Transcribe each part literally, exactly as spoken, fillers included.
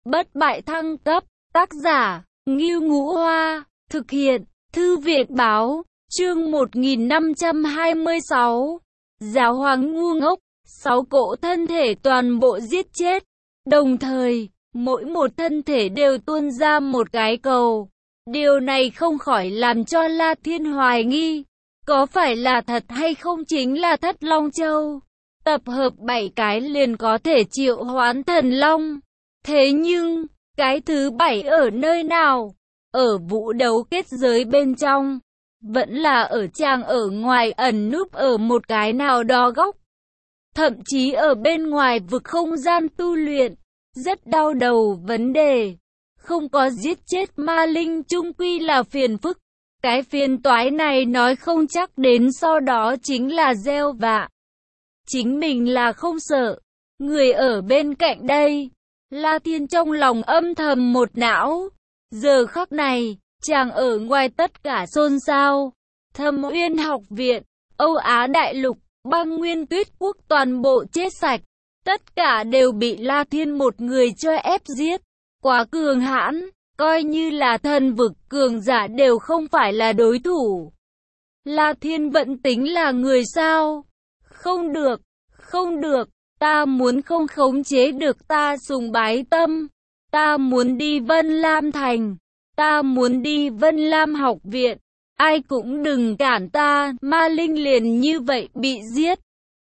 Bất bại thăng cấp, tác giả, Ngưu Ngũ Hoa, thực hiện, Thư viện báo, chương một nghìn năm trăm hai mươi sáu. Giáo hoàng ngu ngốc, sáu cỗ thân thể toàn bộ giết chết. Đồng thời, mỗi một thân thể đều tuôn ra một cái cầu. Điều này không khỏi làm cho La Thiên hoài nghi, có phải là thật hay không chính là Thất Long Châu. Tập hợp bảy cái liền có thể triệu hoán thần long. Thế nhưng, cái thứ bảy ở nơi nào? Ở vũ đấu kết giới bên trong, vẫn là ở trang ở ngoài ẩn núp ở một cái nào đó góc. Thậm chí ở bên ngoài vực không gian tu luyện, rất đau đầu vấn đề. Không có giết chết ma linh chung quy là phiền phức. Cái phiền toái này nói không chắc đến sau đó chính là gieo vạ. Chính mình là không sợ, người ở bên cạnh đây. La Thiên trong lòng âm thầm một não. Giờ khắc này, chàng ở ngoài tất cả xôn xao. Thâm Uyên học viện, Âu Á đại lục, Băng Nguyên Tuyết quốc toàn bộ chết sạch. Tất cả đều bị La Thiên một người cho ép giết. Quá cường hãn, coi như là thần vực cường giả đều không phải là đối thủ. La Thiên vẫn tính là người sao? Không được, không được, ta muốn không khống chế được ta sùng bái tâm. Ta muốn đi Vân Lam Thành, ta muốn đi Vân Lam học viện. Ai cũng đừng cản ta, ma linh liền như vậy bị giết.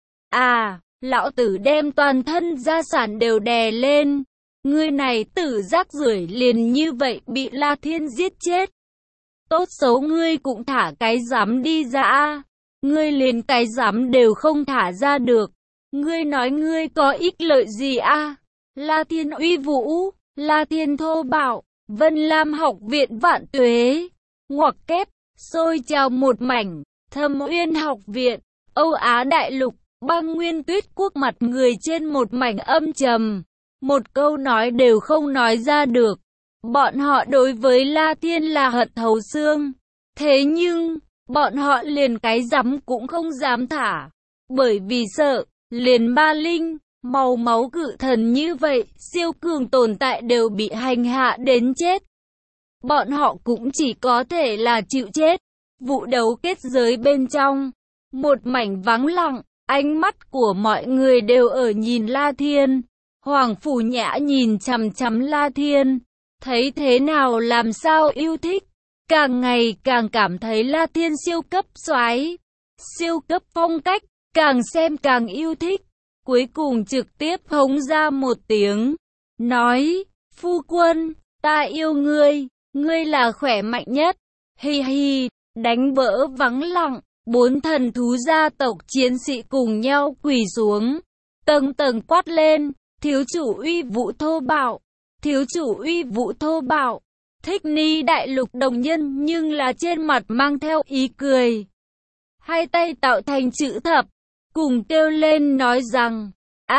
À, lão tử đem toàn thân gia sản đều đè lên. Ngươi này tử rác rưởi liền như vậy bị La Thiên giết chết. Tốt xấu ngươi cũng thả cái giám đi ra. Ngươi liền cái giám đều không thả ra được. Ngươi nói ngươi có ích lợi gì a? La Thiên uy vũ, La Thiên thô bạo, Vân Lam học viện vạn tuế. Ngoặc kép, xôi trào một mảnh, Thâm Uyên học viện, Âu Á đại lục, Băng Nguyên Tuyết quốc mặt người trên một mảnh âm trầm. Một câu nói đều không nói ra được. Bọn họ đối với La Thiên là hận thấu xương. Thế nhưng, bọn họ liền cái rắm cũng không dám thả. Bởi vì sợ, liền ba linh, màu máu cự thần như vậy, siêu cường tồn tại đều bị hành hạ đến chết. Bọn họ cũng chỉ có thể là chịu chết. Vụ đấu kết giới bên trong, một mảnh vắng lặng, ánh mắt của mọi người đều ở nhìn La Thiên. Hoàng Phủ Nhã nhìn chằm chằm La Thiên, thấy thế nào làm sao yêu thích, càng ngày càng cảm thấy La Thiên siêu cấp soái, siêu cấp phong cách, càng xem càng yêu thích. Cuối cùng trực tiếp hống ra một tiếng, nói, phu quân, ta yêu ngươi, ngươi là khỏe mạnh nhất, hi hi, đánh vỡ vắng lặng, bốn thần thú gia tộc chiến sĩ cùng nhau quỳ xuống, tầng tầng quát lên. Thiếu chủ uy vũ thô bạo, thiếu chủ uy vũ thô bạo. Thích Ni đại lục đồng nhân nhưng là trên mặt mang theo ý cười. Hai tay tạo thành chữ thập, cùng kêu lên nói rằng,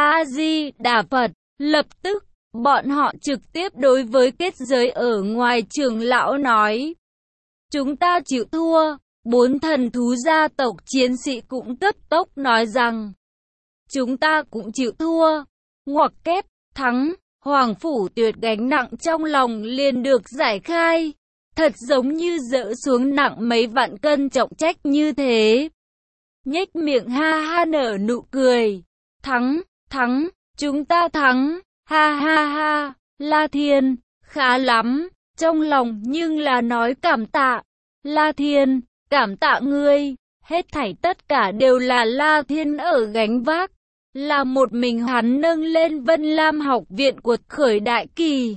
A-di-đà Phật. Lập tức, bọn họ trực tiếp đối với kết giới ở ngoài trưởng lão nói. Chúng ta chịu thua, bốn thần thú gia tộc chiến sĩ cũng cấp tốc nói rằng. Chúng ta cũng chịu thua. Ngoặc kép, thắng, Hoàng Phủ Tuyệt gánh nặng trong lòng liền được giải khai. Thật giống như dỡ xuống nặng mấy vạn cân trọng trách như thế. Nhếch miệng ha ha nở nụ cười. Thắng, thắng, chúng ta thắng, ha ha ha, La Thiên, khá lắm, trong lòng nhưng là nói cảm tạ. La Thiên, cảm tạ ngươi, hết thảy tất cả đều là La Thiên ở gánh vác. Là một mình hắn nâng lên Vân Lam học viện cuột khởi đại kỳ.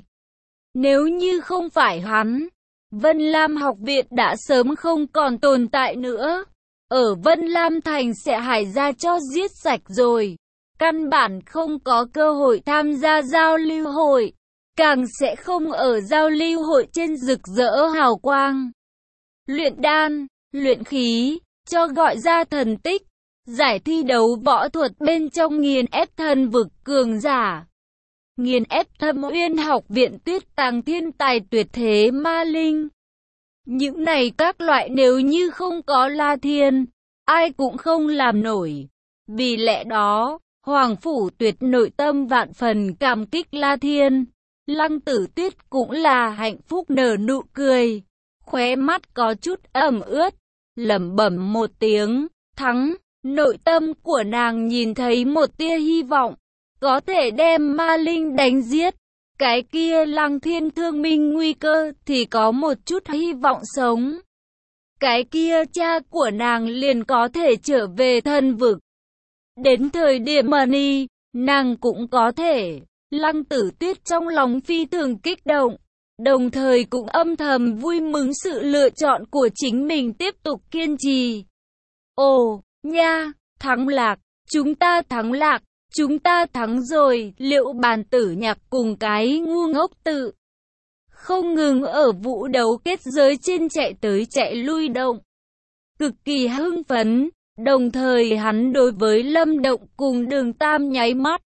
Nếu như không phải hắn, Vân Lam học viện đã sớm không còn tồn tại nữa. Ở Vân Lam thành sẽ hải ra cho giết sạch rồi. Căn bản không có cơ hội tham gia giao lưu hội. Càng sẽ không ở giao lưu hội trên rực rỡ hào quang. Luyện đan, luyện khí, cho gọi ra thần tích. Giải thi đấu võ thuật bên trong nghiền ép thần vực cường giả. Nghiền ép Thâm Uyên học viện tuyết tàng thiên tài tuyệt thế ma linh. Những này các loại nếu như không có La Thiên, ai cũng không làm nổi. Vì lẽ đó, Hoàng Phủ Tuyệt nội tâm vạn phần cảm kích La Thiên. Lăng Tử Tuyết cũng là hạnh phúc nở nụ cười, khóe mắt có chút ẩm ướt, lẩm bẩm một tiếng, thắng. Nội tâm của nàng nhìn thấy một tia hy vọng, có thể đem ma linh đánh giết. Cái kia Lăng Thiên thương minh nguy cơ thì có một chút hy vọng sống. Cái kia cha của nàng liền có thể trở về thần vực. Đến thời điểm mà ni, nàng cũng có thể. Lăng Tử Tuyết trong lòng phi thường kích động, đồng thời cũng âm thầm vui mừng sự lựa chọn của chính mình tiếp tục kiên trì. Ồ, nha, thắng lạc, chúng ta thắng lạc, chúng ta thắng rồi. Liệu Bàn Tử Nhạc cùng cái ngu ngốc tự không ngừng ở vũ đấu kết giới trên chạy tới chạy lui động, cực kỳ hưng phấn, đồng thời hắn đối với Lâm Động cùng Đường Tam nháy mắt.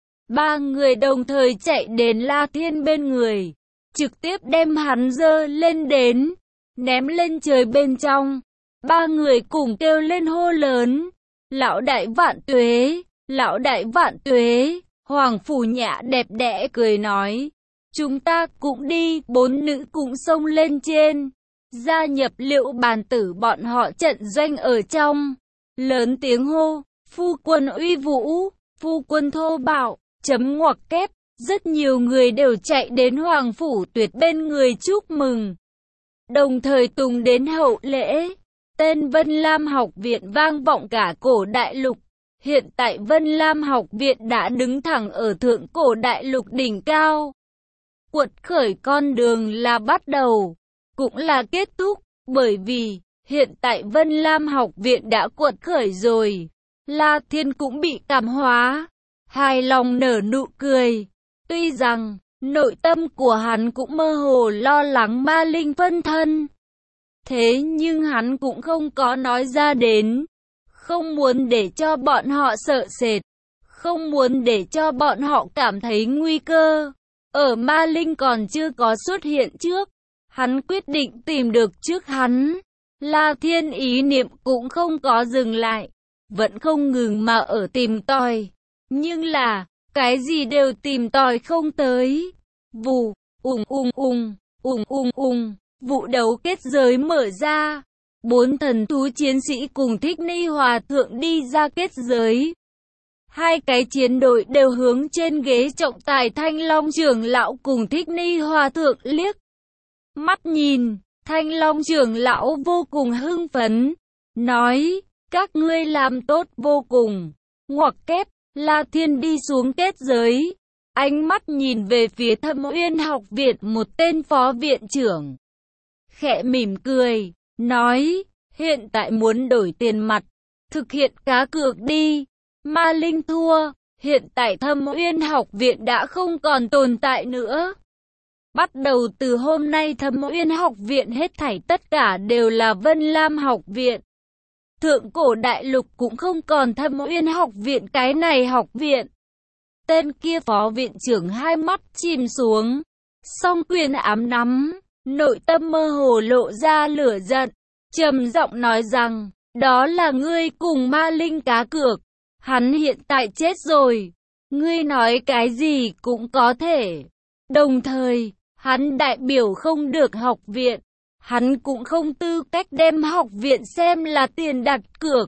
Ba người đồng thời chạy đến La Thiên bên người, trực tiếp đem hắn giơ lên đến, ném lên trời bên trong. Ba người cùng kêu lên hô lớn, lão đại vạn tuế, lão đại vạn tuế. Hoàng Phủ Nhã đẹp đẽ cười nói, chúng ta cũng đi. Bốn nữ cũng xông lên trên, gia nhập Liệu Bàn Tử bọn họ trận doanh ở trong, lớn tiếng hô, phu quân uy vũ, phu quân thô bạo, chấm ngoặc kép. Rất nhiều người đều chạy đến Hoàng Phủ Tuyệt bên người chúc mừng, đồng thời tùng đến hậu lễ. Tên Vân Lam Học Viện vang vọng cả cổ đại lục. Hiện tại Vân Lam Học Viện đã đứng thẳng ở thượng cổ đại lục đỉnh cao. Quật khởi con đường là bắt đầu, cũng là kết thúc, bởi vì hiện tại Vân Lam Học Viện đã quật khởi rồi. La Thiên cũng bị cảm hóa, hài lòng nở nụ cười. Tuy rằng nội tâm của hắn cũng mơ hồ lo lắng ma linh phân thân, thế nhưng hắn cũng không có nói ra đến, không muốn để cho bọn họ sợ sệt, không muốn để cho bọn họ cảm thấy nguy cơ. Ở ma linh còn chưa có xuất hiện trước, hắn quyết định tìm được trước hắn. La Thiên ý niệm cũng không có dừng lại, vẫn không ngừng mà ở tìm tòi, nhưng là cái gì đều tìm tòi không tới. Vù, ùng ùng ùng, ùng ùng ùng, vụ đấu kết giới mở ra. Bốn thần thú chiến sĩ cùng Thích Ni Hòa Thượng đi ra kết giới. Hai cái chiến đội đều hướng trên ghế trọng tài Thanh Long trưởng lão cùng Thích Ni Hòa Thượng liếc mắt nhìn. Thanh Long trưởng lão vô cùng hưng phấn, nói, các ngươi làm tốt vô cùng. Ngoặc kép, La Thiên đi xuống kết giới, ánh mắt nhìn về phía Thâm Uyên Học Viện một tên phó viện trưởng, khẽ mỉm cười, nói, hiện tại muốn đổi tiền mặt, thực hiện cá cược đi. Ma linh thua, hiện tại Thâm Uyên Học Viện đã không còn tồn tại nữa. Bắt đầu từ hôm nay Thâm Uyên Học Viện hết thảy tất cả đều là Vân Lam Học Viện. Thượng cổ đại lục cũng không còn Thâm Uyên Học Viện cái này học viện. Tên kia phó viện trưởng hai mắt chìm xuống, song quyền ám nắm, nội tâm mơ hồ lộ ra lửa giận, trầm giọng nói rằng, đó là ngươi cùng ma linh cá cược, hắn hiện tại chết rồi, ngươi nói cái gì cũng có thể. Đồng thời, hắn đại biểu không được học viện, hắn cũng không tư cách đem học viện xem là tiền đặt cược.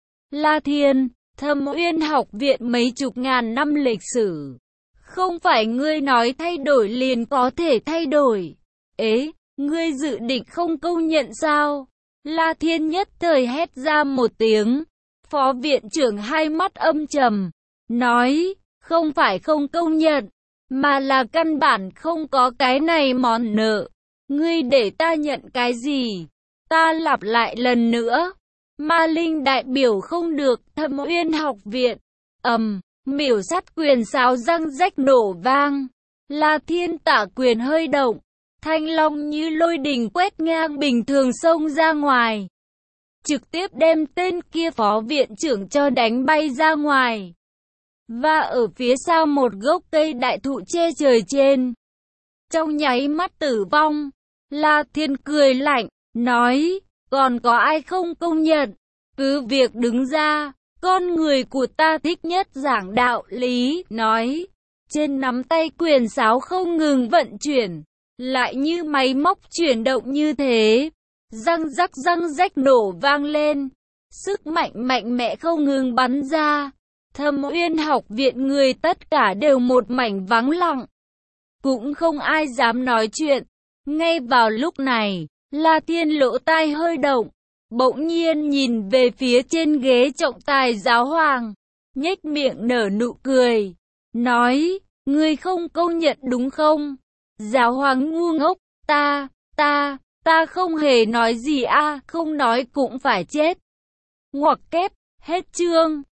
La Thiên, Thâm Uyên Học Viện mấy chục ngàn năm lịch sử, không phải ngươi nói thay đổi liền có thể thay đổi. Ế, ngươi dự định không công nhận sao? La Thiên nhất thời hét ra một tiếng. Phó viện trưởng hai mắt âm trầm, nói, không phải không công nhận, mà là căn bản không có cái này món nợ. Ngươi để ta nhận cái gì? Ta lặp lại lần nữa. Ma linh đại biểu không được Thâm Uyên Học Viện. Ầm, um, miểu sát quyền sáo răng rách nổ vang. La Thiên tả quyền hơi động. Thanh long như lôi đình quét ngang bình thường xông ra ngoài, trực tiếp đem tên kia phó viện trưởng cho đánh bay ra ngoài. Và ở phía sau một gốc cây đại thụ che trời trên, trong nháy mắt tử vong. La Thiên cười lạnh, nói, còn có ai không công nhận? Cứ việc đứng ra, con người của ta thích nhất giảng đạo lý, nói, Trên nắm tay quyền sáo không ngừng vận chuyển, lại như máy móc chuyển động như thế. Răng rắc răng rách nổ vang lên, sức mạnh mạnh mẽ không ngừng bắn ra. Thâm Uyên học viện người tất cả đều một mảnh vắng lặng, cũng không ai dám nói chuyện. Ngay vào lúc này, La Thiên lỗ tai hơi động, bỗng nhiên nhìn về phía trên ghế trọng tài giáo hoàng, nhếch miệng nở nụ cười, nói, ngươi không công nhận đúng không? Giáo hoàng ngu ngốc, ta, ta, ta không hề nói gì a, à, không nói cũng phải chết. Ngoặc kép, hết chương.